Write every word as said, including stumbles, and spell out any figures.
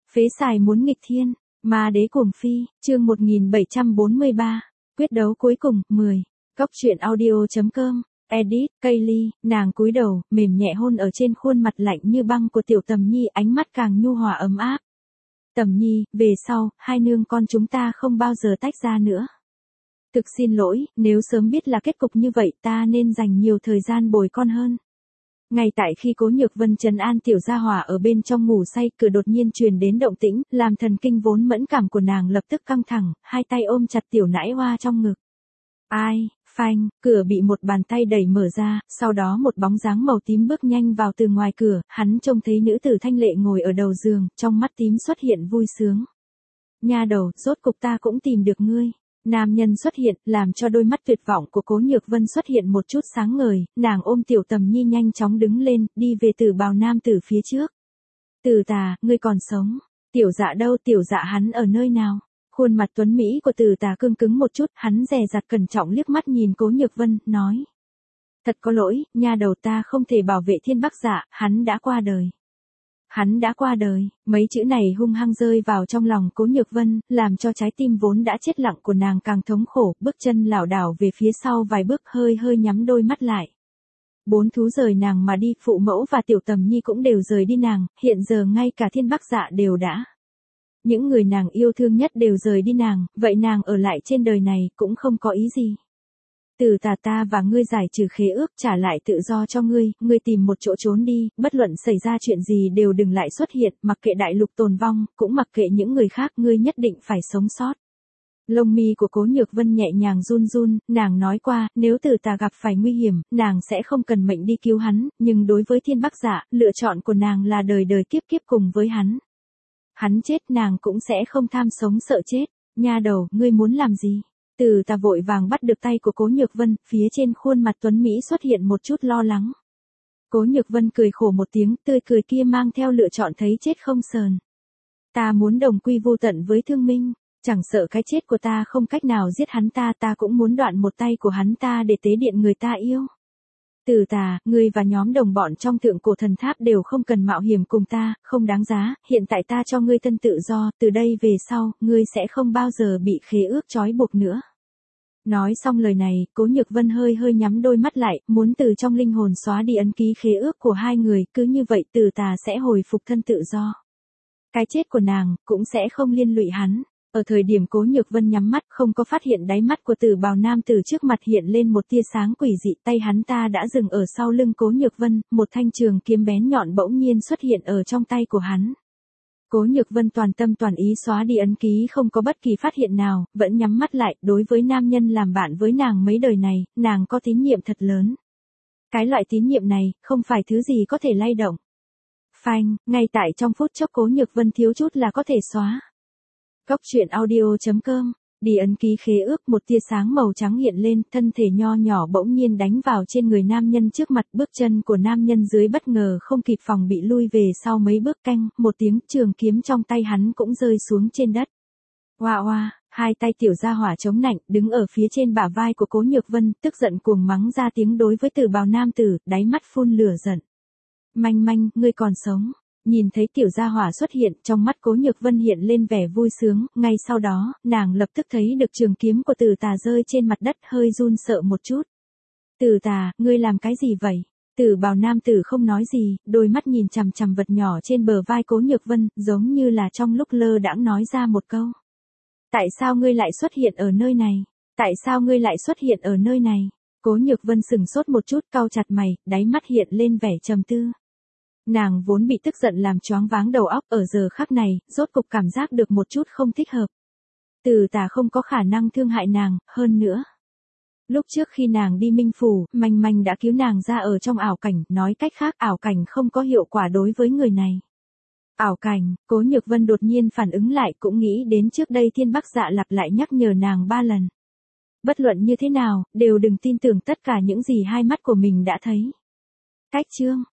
Phế xài muốn nghịch thiên, ma đế cuồng phi, chương một nghìn bảy trăm bốn mươi ba, quyết đấu cuối cùng, mười. Cóc truyện audio.com, edit, Kaylee, nàng cúi đầu, mềm nhẹ hôn ở trên khuôn mặt lạnh như băng của tiểu Tầm Nhi, ánh mắt càng nhu hòa ấm áp. Tầm Nhi, về sau, hai nương con chúng ta không bao giờ tách ra nữa. Thực xin lỗi, nếu sớm biết là kết cục như vậy ta nên dành nhiều thời gian bồi con hơn. Ngay tại khi Cố Nhược Vân trấn an tiểu gia hỏa ở bên trong ngủ say, cửa đột nhiên truyền đến động tĩnh, làm thần kinh vốn mẫn cảm của nàng lập tức căng thẳng, hai tay ôm chặt tiểu nãi hoa trong ngực. Ai, phanh, cửa bị một bàn tay đẩy mở ra, sau đó một bóng dáng màu tím bước nhanh vào từ ngoài cửa, hắn trông thấy nữ tử thanh lệ ngồi ở đầu giường, trong mắt tím xuất hiện vui sướng. Nha đầu, rốt cục ta cũng tìm được ngươi. Nam nhân xuất hiện, làm cho đôi mắt tuyệt vọng của Cố Nhược Vân xuất hiện một chút sáng ngời, nàng ôm tiểu Tầm Nhi nhanh chóng đứng lên, đi về Tử Bào nam tử phía trước. Tử Tà, ngươi còn sống. Tiểu Dạ đâu, tiểu Dạ hắn ở nơi nào? Khuôn mặt tuấn mỹ của Tử Tà cương cứng một chút, hắn dè dặt cẩn trọng liếc mắt nhìn Cố Nhược Vân, nói. Thật có lỗi, nha đầu, ta không thể bảo vệ Thiên Bắc Dạ, hắn đã qua đời. Hắn đã qua đời, mấy chữ này hung hăng rơi vào trong lòng Cố Nhược Vân, làm cho trái tim vốn đã chết lặng của nàng càng thống khổ, bước chân lảo đảo về phía sau vài bước, hơi hơi nhắm đôi mắt lại. Bốn thú rời nàng mà đi, phụ mẫu và tiểu Tầm Nhi cũng đều rời đi nàng, hiện giờ ngay cả Thiên Bắc Dạ đều đã. Những người nàng yêu thương nhất đều rời đi nàng, vậy nàng ở lại trên đời này cũng không có ý gì. Tử Tà, ta và ngươi giải trừ khế ước, trả lại tự do cho ngươi, ngươi tìm một chỗ trốn đi, bất luận xảy ra chuyện gì đều đừng lại xuất hiện, mặc kệ đại lục tồn vong, cũng mặc kệ những người khác, ngươi nhất định phải sống sót. Lông mi của Cố Nhược Vân nhẹ nhàng run run, nàng nói qua, nếu Tử Tà gặp phải nguy hiểm, nàng sẽ không cần mệnh đi cứu hắn, nhưng đối với Thiên Bắc Dạ, lựa chọn của nàng là đời đời kiếp kiếp cùng với hắn. Hắn chết nàng cũng sẽ không tham sống sợ chết. Nha đầu, ngươi muốn làm gì? Tử Tà vội vàng bắt được tay của Cố Nhược Vân, phía trên khuôn mặt tuấn mỹ xuất hiện một chút lo lắng. Cố Nhược Vân cười khổ một tiếng, tươi cười kia mang theo lựa chọn thấy chết không sờn. Ta muốn đồng quy vô tận với Thương Minh, chẳng sợ cái chết của ta không cách nào giết hắn ta, ta cũng muốn đoạn một tay của hắn ta để tế điện người ta yêu. Tử Tà, ngươi và nhóm đồng bọn trong Thượng Cổ Thần Tháp đều không cần mạo hiểm cùng ta, không đáng giá, hiện tại ta cho ngươi tân tự do, từ đây về sau, ngươi sẽ không bao giờ bị khế ước trói buộc nữa. Nói xong lời này, Cố Nhược Vân hơi hơi nhắm đôi mắt lại, muốn từ trong linh hồn xóa đi ấn ký khế ước của hai người, cứ như vậy Tử Tà sẽ hồi phục thân tự do. Cái chết của nàng, cũng sẽ không liên lụy hắn. Ở thời điểm Cố Nhược Vân nhắm mắt, không có phát hiện đáy mắt của Tử Bào nam tử trước mặt hiện lên một tia sáng quỷ dị, tay hắn ta đã dừng ở sau lưng Cố Nhược Vân, một thanh trường kiếm bén nhọn bỗng nhiên xuất hiện ở trong tay của hắn. Cố Nhược Vân toàn tâm toàn ý xóa đi ấn ký, không có bất kỳ phát hiện nào, vẫn nhắm mắt lại, đối với nam nhân làm bạn với nàng mấy đời này, nàng có tín nhiệm thật lớn. Cái loại tín nhiệm này, không phải thứ gì có thể lay động. Phanh, ngay tại trong phút chốc Cố Nhược Vân thiếu chút là có thể xóa. Cóc truyện audio.com, đi ấn ký khế ước, một tia sáng màu trắng hiện lên, thân thể nho nhỏ bỗng nhiên đánh vào trên người nam nhân trước mặt, bước chân của nam nhân dưới bất ngờ không kịp phòng bị lui về sau mấy bước, canh, một tiếng, trường kiếm trong tay hắn cũng rơi xuống trên đất. Oa oa, hai tay tiểu gia hỏa chống nạnh, đứng ở phía trên bả vai của Cố Nhược Vân, tức giận cuồng mắng ra tiếng đối với Tử Bào nam tử, đáy mắt phun lửa giận. Manh manh, ngươi còn sống. Nhìn thấy tiểu gia hỏa xuất hiện, trong mắt Cố Nhược Vân hiện lên vẻ vui sướng, ngay sau đó, nàng lập tức thấy được trường kiếm của Tử Tà rơi trên mặt đất, hơi run sợ một chút. Tử Tà, ngươi làm cái gì vậy? Tử Bào nam tử không nói gì, đôi mắt nhìn chằm chằm vật nhỏ trên bờ vai Cố Nhược Vân, giống như là trong lúc lơ đãng nói ra một câu. Tại sao ngươi lại xuất hiện ở nơi này? Tại sao ngươi lại xuất hiện ở nơi này? Cố Nhược Vân sừng sốt một chút, cau chặt mày, đáy mắt hiện lên vẻ trầm tư. Nàng vốn bị tức giận làm choáng váng đầu óc, ở giờ khắc này, rốt cục cảm giác được một chút không thích hợp. Tử Tà không có khả năng thương hại nàng, hơn nữa. Lúc trước khi nàng đi Minh Phủ, Manh Manh đã cứu nàng ra ở trong ảo cảnh, nói cách khác ảo cảnh không có hiệu quả đối với người này. Ảo cảnh, Cố Nhược Vân đột nhiên phản ứng lại, cũng nghĩ đến trước đây Thiên Bắc Dạ lặp lại nhắc nhở nàng ba lần. Bất luận như thế nào, đều đừng tin tưởng tất cả những gì hai mắt của mình đã thấy. Cách chương.